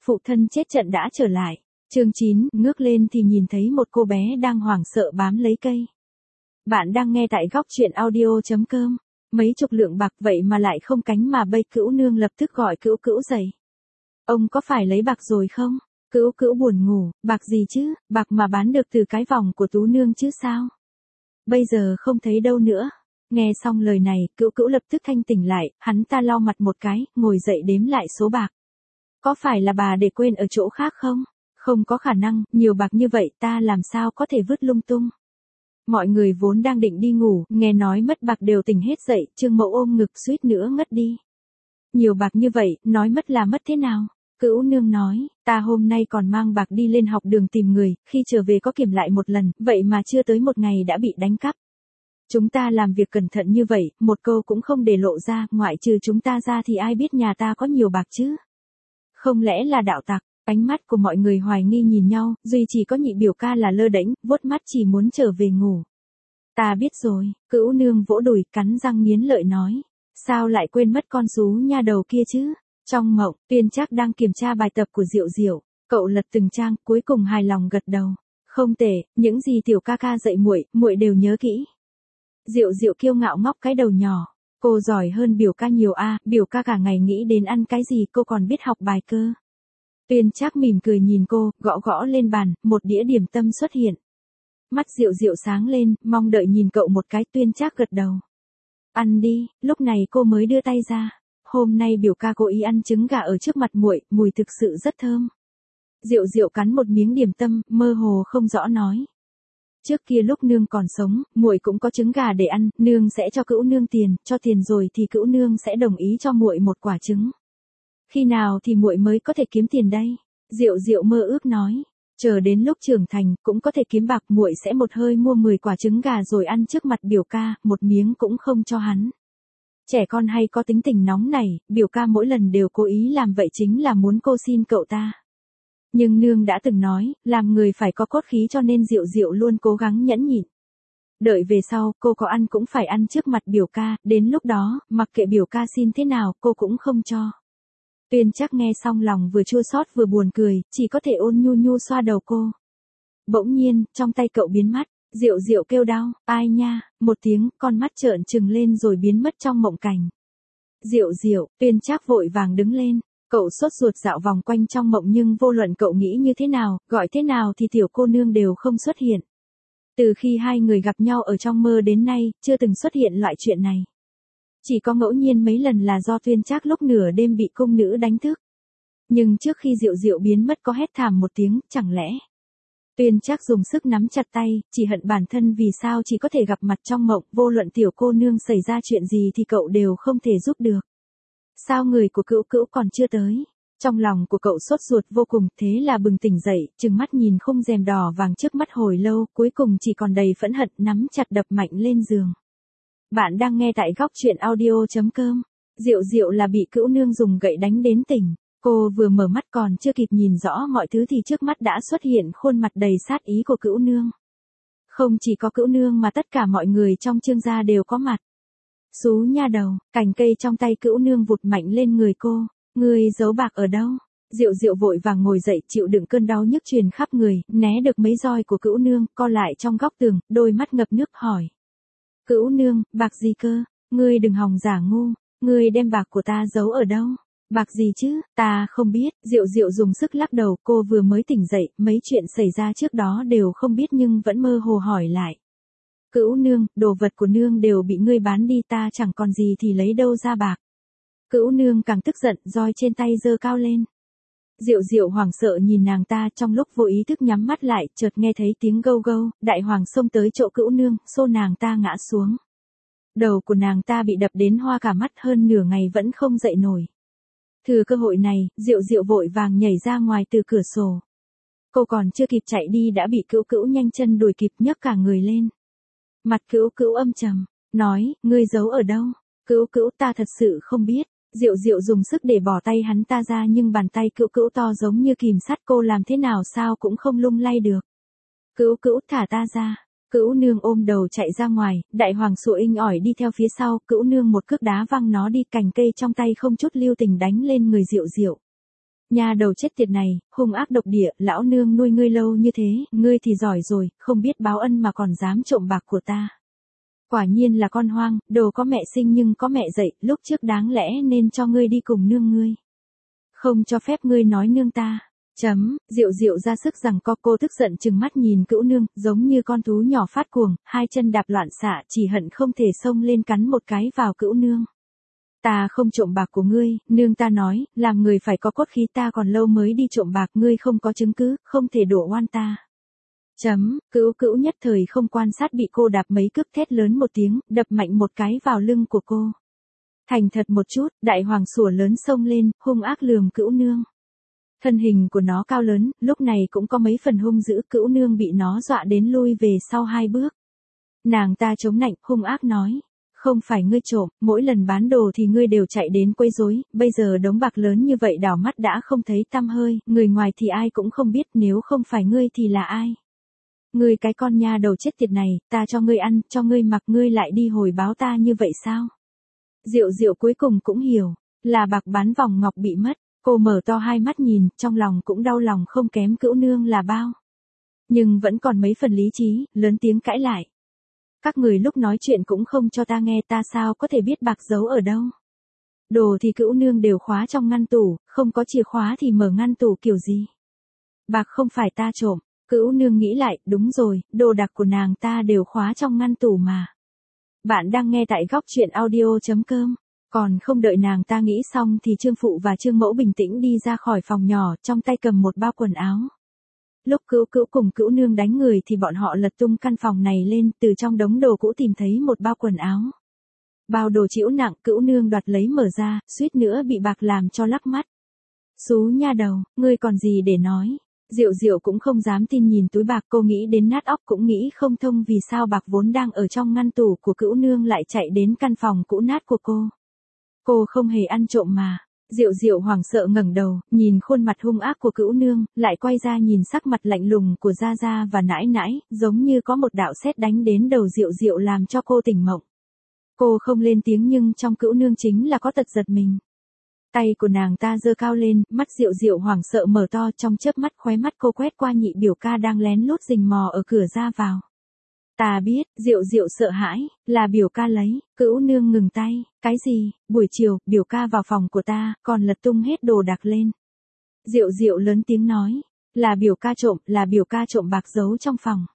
phụ thân chết trận đã trở lại. Chương 9, ngước lên thì nhìn thấy một cô bé đang hoảng sợ bám lấy cây. Bạn đang nghe tại góc truyện audio.com. Mấy chục lượng bạc vậy mà lại không cánh mà bay. Cữu nương lập tức gọi Cữu Cữu dậy. Ông có phải lấy bạc rồi không? Cữu Cữu buồn ngủ, bạc gì chứ, bạc mà bán được từ cái vòng của Tú nương chứ sao? Bây giờ không thấy đâu nữa. Nghe xong lời này, Cữu Cữu lập tức thanh tỉnh lại, hắn ta lau mặt một cái, ngồi dậy đếm lại số bạc. Có phải là bà để quên ở chỗ khác không? Không có khả năng, nhiều bạc như vậy ta làm sao có thể vứt lung tung. Mọi người vốn đang định đi ngủ, nghe nói mất bạc đều tỉnh hết dậy, Trương Mậu ôm ngực suýt nữa ngất đi. Nhiều bạc như vậy, nói mất là mất thế nào? Cữu nương nói, ta hôm nay còn mang bạc đi lên học đường tìm người, khi trở về có kiểm lại một lần, vậy mà chưa tới một ngày đã bị đánh cắp. Chúng ta làm việc cẩn thận như vậy, một câu cũng không để lộ ra, ngoại trừ chúng ta ra thì ai biết nhà ta có nhiều bạc chứ? Không lẽ là đạo tặc? Ánh mắt của mọi người hoài nghi nhìn nhau, duy chỉ có nhị biểu ca là lơ đễnh, vuốt mắt chỉ muốn trở về ngủ. Ta biết rồi, Cữu nương vỗ đùi, cắn răng nghiến lợi nói. Sao lại quên mất con sú nha đầu kia chứ? Trong mộng, Tuyên Trác đang kiểm tra bài tập của Diệu Diệu, cậu lật từng trang, cuối cùng hài lòng gật đầu. Không tệ, những gì tiểu ca ca dạy muội đều nhớ kỹ. Diệu Diệu kiêu ngạo ngóc cái đầu nhỏ. Cô giỏi hơn biểu ca nhiều a, biểu ca cả ngày nghĩ đến ăn cái gì cô còn biết học bài cơ. Tuyên Trác mỉm cười nhìn cô, gõ gõ lên bàn, một đĩa điểm tâm xuất hiện. Mắt Diệu Diệu sáng lên, mong đợi nhìn cậu một cái. Tuyên Trác gật đầu. Ăn đi, lúc này cô mới đưa tay ra. Hôm nay biểu ca cố ý ăn trứng gà ở trước mặt muội, mùi thực sự rất thơm. Diệu Diệu cắn một miếng điểm tâm, mơ hồ không rõ nói. Trước kia lúc nương còn sống, muội cũng có trứng gà để ăn, nương sẽ cho Cữu nương tiền, cho tiền rồi thì Cữu nương sẽ đồng ý cho muội một quả trứng. Khi nào thì muội mới có thể kiếm tiền đây? Diệu Diệu mơ ước nói. Chờ đến lúc trưởng thành, cũng có thể kiếm bạc, muội sẽ một hơi mua 10 quả trứng gà rồi ăn trước mặt biểu ca, một miếng cũng không cho hắn. Trẻ con hay có tính tình nóng này, biểu ca mỗi lần đều cố ý làm vậy chính là muốn cô xin cậu ta. Nhưng nương đã từng nói, làm người phải có cốt khí cho nên Diệu Diệu luôn cố gắng nhẫn nhịn. Đợi về sau, cô có ăn cũng phải ăn trước mặt biểu ca, đến lúc đó, mặc kệ biểu ca xin thế nào, cô cũng không cho. Tuyên Trác nghe xong lòng vừa chua xót vừa buồn cười, chỉ có thể ôn nhu nhu xoa đầu cô. Bỗng nhiên, trong tay cậu biến mất, Diệu Diệu kêu đau, ai nha, một tiếng, con mắt trợn trừng lên rồi biến mất trong mộng cảnh. Diệu Diệu, Tuyên Trác vội vàng đứng lên, cậu sốt ruột dạo vòng quanh trong mộng nhưng vô luận cậu nghĩ như thế nào, gọi thế nào thì tiểu cô nương đều không xuất hiện. Từ khi hai người gặp nhau ở trong mơ đến nay, chưa từng xuất hiện loại chuyện này. Chỉ có ngẫu nhiên mấy lần là do Tuyên Trác lúc nửa đêm bị cung nữ đánh thức. Nhưng trước khi Diệu Diệu biến mất có hét thảm một tiếng, chẳng lẽ. Tuyên Trác dùng sức nắm chặt tay, chỉ hận bản thân vì sao chỉ có thể gặp mặt trong mộng, vô luận tiểu cô nương xảy ra chuyện gì thì cậu đều không thể giúp được. Sao người của Cữu Cữu còn chưa tới? Trong lòng của cậu sốt ruột vô cùng, thế là bừng tỉnh dậy, trừng mắt nhìn khung rèm đỏ vàng trước mắt hồi lâu, cuối cùng chỉ còn đầy phẫn hận, nắm chặt đập mạnh lên giường. Bạn đang nghe tại góc truyện audio.com. Diệu Diệu là bị Cữu nương dùng gậy đánh đến tỉnh. Cô vừa mở mắt còn chưa kịp nhìn rõ mọi thứ thì trước mắt đã xuất hiện khuôn mặt đầy sát ý của Cữu nương. Không chỉ có Cữu nương mà tất cả mọi người trong Trương gia đều có mặt. Sú nha đầu, cành cây trong tay Cữu nương vụt mạnh lên người cô. Ngươi giấu bạc ở đâu? Diệu Diệu vội vàng ngồi dậy chịu đựng cơn đau nhức truyền khắp người, né được mấy roi của Cữu nương, co lại trong góc tường, đôi mắt ngập nước hỏi. Cữu nương, bạc gì cơ? Ngươi đừng hòng giả ngu, ngươi đem bạc của ta giấu ở đâu? Bạc gì chứ, ta không biết. Diệu Diệu dùng sức lắc đầu, cô vừa mới tỉnh dậy, mấy chuyện xảy ra trước đó đều không biết nhưng vẫn mơ hồ hỏi lại. Cữu nương, đồ vật của nương đều bị ngươi bán đi, ta chẳng còn gì thì lấy đâu ra bạc. Cữu nương càng tức giận, roi trên tay giơ cao lên. Diệu Diệu hoảng sợ nhìn nàng ta, trong lúc vô ý thức nhắm mắt lại, chợt nghe thấy tiếng gâu gâu, đại hoàng xông tới chỗ Cữu nương, xô nàng ta ngã xuống. Đầu của nàng ta bị đập đến hoa cả mắt, hơn nửa ngày vẫn không dậy nổi. Thừa cơ hội này, Diệu Diệu vội vàng nhảy ra ngoài từ cửa sổ. Cô còn chưa kịp chạy đi đã bị Cữu Cữu nhanh chân đuổi kịp, nhấc cả người lên. Mặt Cữu Cữu âm trầm, nói, ngươi giấu ở đâu? Cữu Cữu, ta thật sự không biết. Diệu Diệu dùng sức để bỏ tay hắn ta ra nhưng bàn tay Cữu Cữu to giống như kìm sắt, cô làm thế nào sao cũng không lung lay được. Cữu Cữu, thả ta ra. Cữu nương ôm đầu chạy ra ngoài, đại hoàng sủa inh ỏi đi theo phía sau, Cữu nương một cước đá văng nó đi, cành cây trong tay không chút lưu tình đánh lên người Diệu Diệu. Nhà đầu chết tiệt này, hung ác độc địa, lão nương nuôi ngươi lâu như thế, ngươi thì giỏi rồi, không biết báo ân mà còn dám trộm bạc của ta. Quả nhiên là con hoang, đồ có mẹ sinh nhưng có mẹ dạy, lúc trước đáng lẽ nên cho ngươi đi cùng nương ngươi. Không cho phép ngươi nói nương ta. Diệu Diệu ra sức rằng cô tức giận trừng mắt nhìn Cữu Nương, giống như con thú nhỏ phát cuồng, hai chân đạp loạn xạ, chỉ hận không thể xông lên cắn một cái vào Cữu Nương. Ta không trộm bạc của ngươi, nương ta nói, làm người phải có cốt khí, ta còn lâu mới đi trộm bạc, ngươi không có chứng cứ, không thể đổ oan ta. Cữu nhất thời không quan sát bị cô đạp mấy cước, thét lớn một tiếng, đập mạnh một cái vào lưng của cô. Thành thật một chút, đại hoàng sủa lớn xông lên, hung ác lườm Cữu Nương. Thân hình của nó cao lớn, lúc này cũng có mấy phần hung dữ, Cữu Nương bị nó dọa đến lui về sau 2 bước. Nàng ta chống nạnh, hung ác nói. Không phải ngươi trộm, mỗi lần bán đồ thì ngươi đều chạy đến quấy rối, bây giờ đống bạc lớn như vậy đảo mắt đã không thấy tăm hơi, người ngoài thì ai cũng không biết, nếu không phải ngươi thì là ai. Ngươi cái con nha đầu chết tiệt này, ta cho ngươi ăn, cho ngươi mặc, ngươi lại đi hồi báo ta như vậy sao? Diệu Diệu cuối cùng cũng hiểu, là bạc bán vòng ngọc bị mất, cô mở to hai mắt nhìn, trong lòng cũng đau lòng không kém Cữu Nương là bao. Nhưng vẫn còn mấy phần lý trí, lớn tiếng cãi lại. Các người lúc nói chuyện cũng không cho ta nghe, ta sao có thể biết bạc giấu ở đâu. Đồ thì Cữu Nương đều khóa trong ngăn tủ, không có chìa khóa thì mở ngăn tủ kiểu gì. Bạc không phải ta trộm, Cữu Nương nghĩ lại, đúng rồi, đồ đạc của nàng ta đều khóa trong ngăn tủ mà. Bạn đang nghe tại góc truyện audio.com. Còn không đợi nàng ta nghĩ xong thì Trương Phụ và Trương Mẫu bình tĩnh đi ra khỏi phòng nhỏ, trong tay cầm một bao quần áo. Lúc Cữu cùng Cữu Nương đánh người thì bọn họ lật tung căn phòng này lên, từ trong đống đồ cũ tìm thấy một bao quần áo. Bao đồ trĩu nặng, Cữu Nương đoạt lấy mở ra, suýt nữa bị bạc làm cho lắc mắt. Xú nha đầu, ngươi còn gì để nói? Diệu Diệu cũng không dám tin nhìn túi bạc, cô nghĩ đến nát óc cũng nghĩ không thông vì sao bạc vốn đang ở trong ngăn tủ của Cữu Nương lại chạy đến căn phòng cũ nát của cô. Cô không hề ăn trộm mà. Diệu Diệu hoảng sợ ngẩng đầu, nhìn khuôn mặt hung ác của Cữu Nương, lại quay ra nhìn sắc mặt lạnh lùng của Gia Gia và Nãi Nãi, giống như có một đạo sét đánh đến đầu Diệu Diệu làm cho cô tỉnh mộng. Cô không lên tiếng nhưng trong Cữu Nương chính là có tật giật mình. Tay của nàng ta giơ cao lên, mắt Diệu Diệu hoảng sợ mở to, trong chớp mắt khóe mắt cô quét qua nhị biểu ca đang lén lút rình mò ở cửa ra vào. Ta biết, Diệu Diệu sợ hãi, là biểu ca lấy, Cữu Nương ngừng tay, cái gì, buổi chiều, biểu ca vào phòng của ta, còn lật tung hết đồ đạc lên. Diệu Diệu lớn tiếng nói, là biểu ca trộm bạc giấu trong phòng.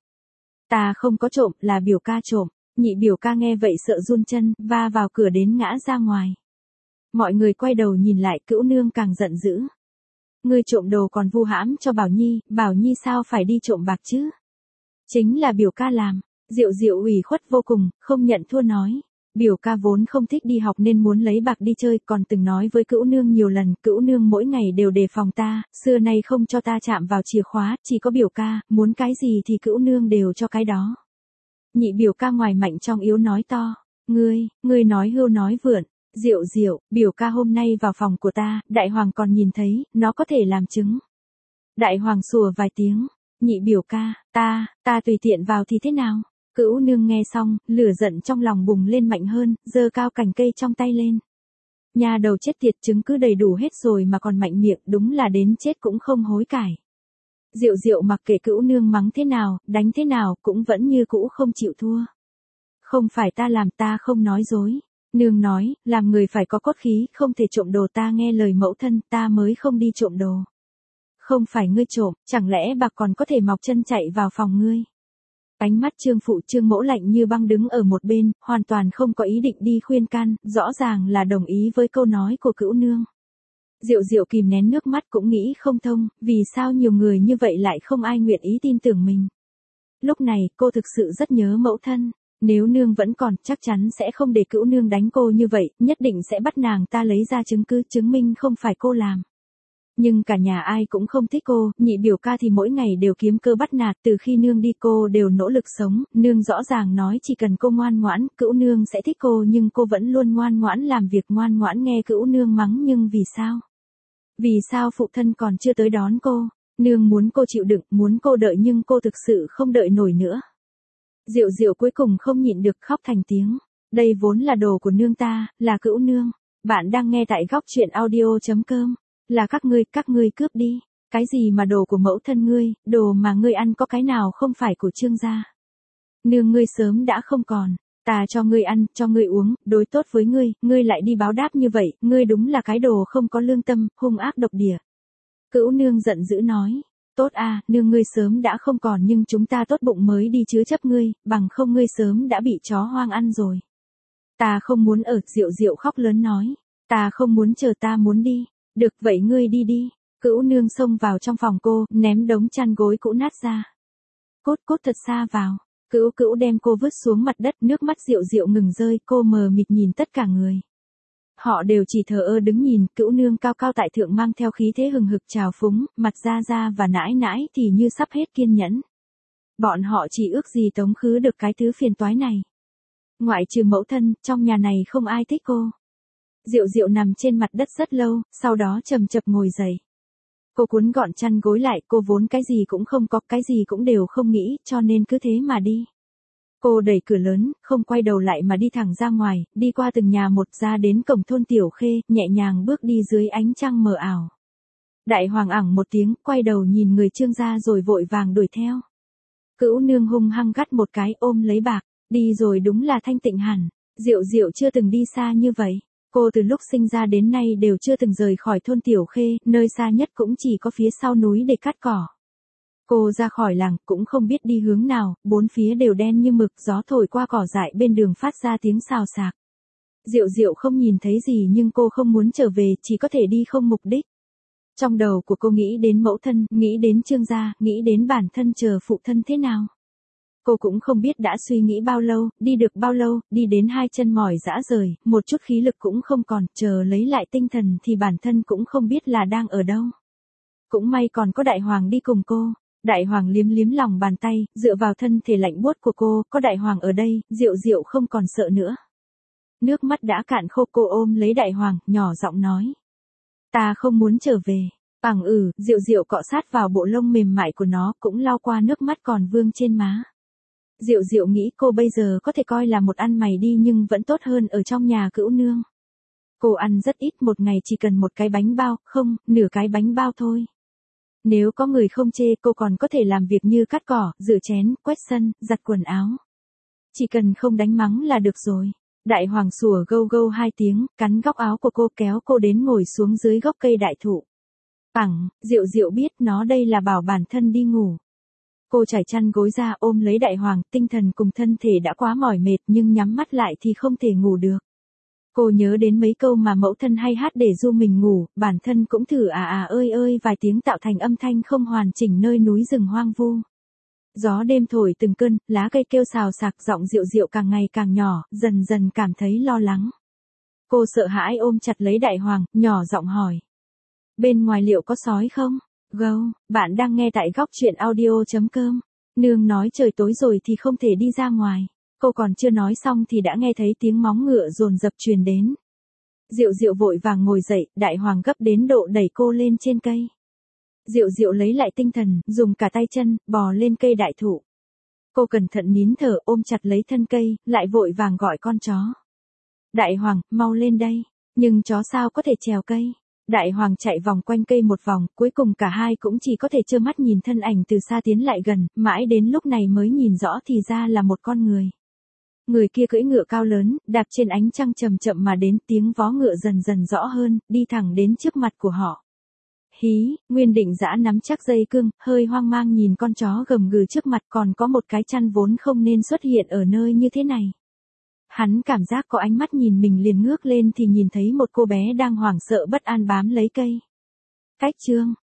Ta không có trộm, là biểu ca trộm, nhị biểu ca nghe vậy sợ run chân, va vào cửa đến ngã ra ngoài. Mọi người quay đầu nhìn lại, Cữu Nương càng giận dữ. Ngươi trộm đồ còn vu hãm cho Bảo Nhi sao phải đi trộm bạc chứ? Chính là biểu ca làm. Diệu Diệu ủy khuất vô cùng, không nhận thua nói. Biểu ca vốn không thích đi học nên muốn lấy bạc đi chơi, còn từng nói với Cữu Nương nhiều lần, Cữu Nương mỗi ngày đều đề phòng ta, xưa nay không cho ta chạm vào chìa khóa, chỉ có biểu ca, muốn cái gì thì Cữu Nương đều cho cái đó. Nhị biểu ca ngoài mạnh trong yếu nói to, ngươi nói hưu nói vượn. Diệu Diệu, biểu ca hôm nay vào phòng của ta, đại hoàng còn nhìn thấy, nó có thể làm chứng. Đại hoàng sủa vài tiếng, nhị biểu ca, ta tùy tiện vào thì thế nào? Cữu Nương nghe xong, lửa giận trong lòng bùng lên mạnh hơn, giơ cao cành cây trong tay lên. Nhà đầu chết tiệt, chứng cứ đầy đủ hết rồi mà còn mạnh miệng, đúng là đến chết cũng không hối cải. Diệu Diệu mặc kệ Cữu Nương mắng thế nào, đánh thế nào, cũng vẫn như cũ không chịu thua. Không phải ta làm, ta không nói dối. Nương nói, làm người phải có cốt khí, không thể trộm đồ, ta nghe lời mẫu thân, ta mới không đi trộm đồ. Không phải ngươi trộm, chẳng lẽ bạc còn có thể mọc chân chạy vào phòng ngươi? Ánh mắt Trương Phụ Trương Mẫu lạnh như băng đứng ở một bên, hoàn toàn không có ý định đi khuyên can, rõ ràng là đồng ý với câu nói của Cữu Nương. Diệu Diệu kìm nén nước mắt cũng nghĩ không thông, vì sao nhiều người như vậy lại không ai nguyện ý tin tưởng mình. Lúc này, cô thực sự rất nhớ mẫu thân. Nếu nương vẫn còn, chắc chắn sẽ không để Cữu Nương đánh cô như vậy, nhất định sẽ bắt nàng ta lấy ra chứng cứ chứng minh không phải cô làm. Nhưng cả nhà ai cũng không thích cô, nhị biểu ca thì mỗi ngày đều kiếm cơ bắt nạt, từ khi nương đi cô đều nỗ lực sống, nương rõ ràng nói chỉ cần cô ngoan ngoãn, Cữu Nương sẽ thích cô, nhưng cô vẫn luôn ngoan ngoãn làm việc, ngoan ngoãn nghe Cữu Nương mắng, nhưng vì sao? Vì sao phụ thân còn chưa tới đón cô? Nương muốn cô chịu đựng, muốn cô đợi nhưng cô thực sự không đợi nổi nữa. Diệu Diệu cuối cùng không nhịn được khóc thành tiếng. Đây vốn là đồ của nương ta, là Cữu Nương. Bạn đang nghe tại góc truyện audio.com. Là các ngươi cướp đi. Cái gì mà đồ của mẫu thân ngươi, đồ mà ngươi ăn có cái nào không phải của Trương gia. Nương ngươi sớm đã không còn, ta cho ngươi ăn, cho ngươi uống, đối tốt với ngươi lại đi báo đáp như vậy, ngươi đúng là cái đồ không có lương tâm, hung ác độc địa. Cữu nương giận dữ nói, tốt à, nương ngươi sớm đã không còn nhưng chúng ta tốt bụng mới đi chứa chấp ngươi, bằng không ngươi sớm đã bị chó hoang ăn rồi. Ta không muốn ở, Diệu Diệu khóc lớn nói, ta không muốn chờ, ta muốn đi. Được vậy ngươi đi đi. Cữu nương xông vào trong phòng cô, ném đống chăn gối cũ nát ra. Cốt thật xa vào. Cữu đem cô vứt xuống mặt đất, nước mắt Diệu Diệu ngừng rơi, cô mờ mịt nhìn tất cả người. Họ đều chỉ thờ ơ đứng nhìn, Cữu nương cao cao tại thượng mang theo khí thế hừng hực trào phúng, mặt ra và nãi nãi thì như sắp hết kiên nhẫn. Bọn họ chỉ ước gì tống khứ được cái thứ phiền toái này. Ngoại trừ mẫu thân, trong nhà này không ai thích cô. Diệu Diệu nằm trên mặt đất rất lâu, sau đó chậm chậm ngồi dậy. Cô cuốn gọn chăn gối lại, cô vốn cái gì cũng không có, cái gì cũng đều không nghĩ, cho nên cứ thế mà đi. Cô đẩy cửa lớn, không quay đầu lại mà đi thẳng ra ngoài, đi qua từng nhà một ra đến cổng thôn Tiểu Khê, nhẹ nhàng bước đi dưới ánh trăng mờ ảo. Đại hoàng ẳng một tiếng, quay đầu nhìn người Trương gia rồi vội vàng đuổi theo. Cữu nương hung hăng gắt một cái ôm lấy bạc, đi rồi đúng là thanh tịnh hẳn. Diệu Diệu chưa từng đi xa như vậy. Cô từ lúc sinh ra đến nay đều chưa từng rời khỏi thôn Tiểu Khê, nơi xa nhất cũng chỉ có phía sau núi để cắt cỏ. Cô ra khỏi làng cũng không biết đi hướng nào, bốn phía đều đen như mực, gió thổi qua cỏ dại bên đường phát ra tiếng xào xạc. Diệu Diệu không nhìn thấy gì nhưng cô không muốn trở về, chỉ có thể đi không mục đích. Trong đầu của cô nghĩ đến mẫu thân, nghĩ đến Trương gia, nghĩ đến bản thân chờ phụ thân thế nào. Cô cũng không biết đã suy nghĩ bao lâu, đi được bao lâu, đi đến hai chân mỏi rã rời, một chút khí lực cũng không còn, chờ lấy lại tinh thần thì bản thân cũng không biết là đang ở đâu. Cũng may còn có Đại Hoàng đi cùng cô. Đại Hoàng liếm liếm lòng bàn tay, dựa vào thân thể lạnh buốt của cô, có Đại Hoàng ở đây, Diệu Diệu không còn sợ nữa. Nước mắt đã cạn khô, cô ôm lấy Đại Hoàng, nhỏ giọng nói. Ta không muốn trở về. Diệu Diệu cọ sát vào bộ lông mềm mại của nó, cũng lau qua nước mắt còn vương trên má. Diệu Diệu nghĩ cô bây giờ có thể coi là một ăn mày đi nhưng vẫn tốt hơn ở trong nhà Cữu nương. Cô ăn rất ít, một ngày chỉ cần một cái bánh bao, không, nửa cái bánh bao thôi. Nếu có người không chê cô còn có thể làm việc như cắt cỏ, rửa chén, quét sân, giặt quần áo. Chỉ cần không đánh mắng là được rồi. Đại Hoàng sủa gâu gâu hai tiếng, cắn góc áo của cô kéo cô đến ngồi xuống dưới gốc cây đại thụ. Diệu Diệu biết nó đây là bảo bản thân đi ngủ. Cô trải chăn gối ra ôm lấy Đại Hoàng, tinh thần cùng thân thể đã quá mỏi mệt nhưng nhắm mắt lại thì không thể ngủ được. Cô nhớ đến mấy câu mà mẫu thân hay hát để du mình ngủ, bản thân cũng thử ơi ơi vài tiếng tạo thành âm thanh không hoàn chỉnh nơi núi rừng hoang vu. Gió đêm thổi từng cơn, lá cây kêu xào xạc, giọng Diệu Diệu càng ngày càng nhỏ, dần dần cảm thấy lo lắng. Cô sợ hãi ôm chặt lấy Đại Hoàng, nhỏ giọng hỏi. Bên ngoài liệu có sói không? Gâu, bạn đang nghe tại góc truyện audio.com. Nương nói trời tối rồi thì không thể đi ra ngoài. Cô còn chưa nói xong thì đã nghe thấy tiếng móng ngựa dồn dập truyền đến. Diệu Diệu vội vàng ngồi dậy, Đại Hoàng gấp đến độ đẩy cô lên trên cây. Diệu Diệu lấy lại tinh thần, dùng cả tay chân, bò lên cây đại thụ. Cô cẩn thận nín thở ôm chặt lấy thân cây, lại vội vàng gọi con chó. Đại Hoàng, mau lên đây. Nhưng chó sao có thể trèo cây? Đại Hoàng chạy vòng quanh cây một vòng, cuối cùng cả hai cũng chỉ có thể trơ mắt nhìn thân ảnh từ xa tiến lại gần, mãi đến lúc này mới nhìn rõ thì ra là một con người. Người kia cưỡi ngựa cao lớn, đạp trên ánh trăng chậm chậm mà đến, tiếng vó ngựa dần dần rõ hơn, đi thẳng đến trước mặt của họ. Hí, Nguyên Định Dã nắm chắc dây cương, hơi hoang mang nhìn con chó gầm gừ trước mặt, còn có một cái chăn vốn không nên xuất hiện ở nơi như thế này. Hắn cảm giác có ánh mắt nhìn mình liền ngước lên thì nhìn thấy một cô bé đang hoảng sợ bất an bám lấy cây. Cách Trương,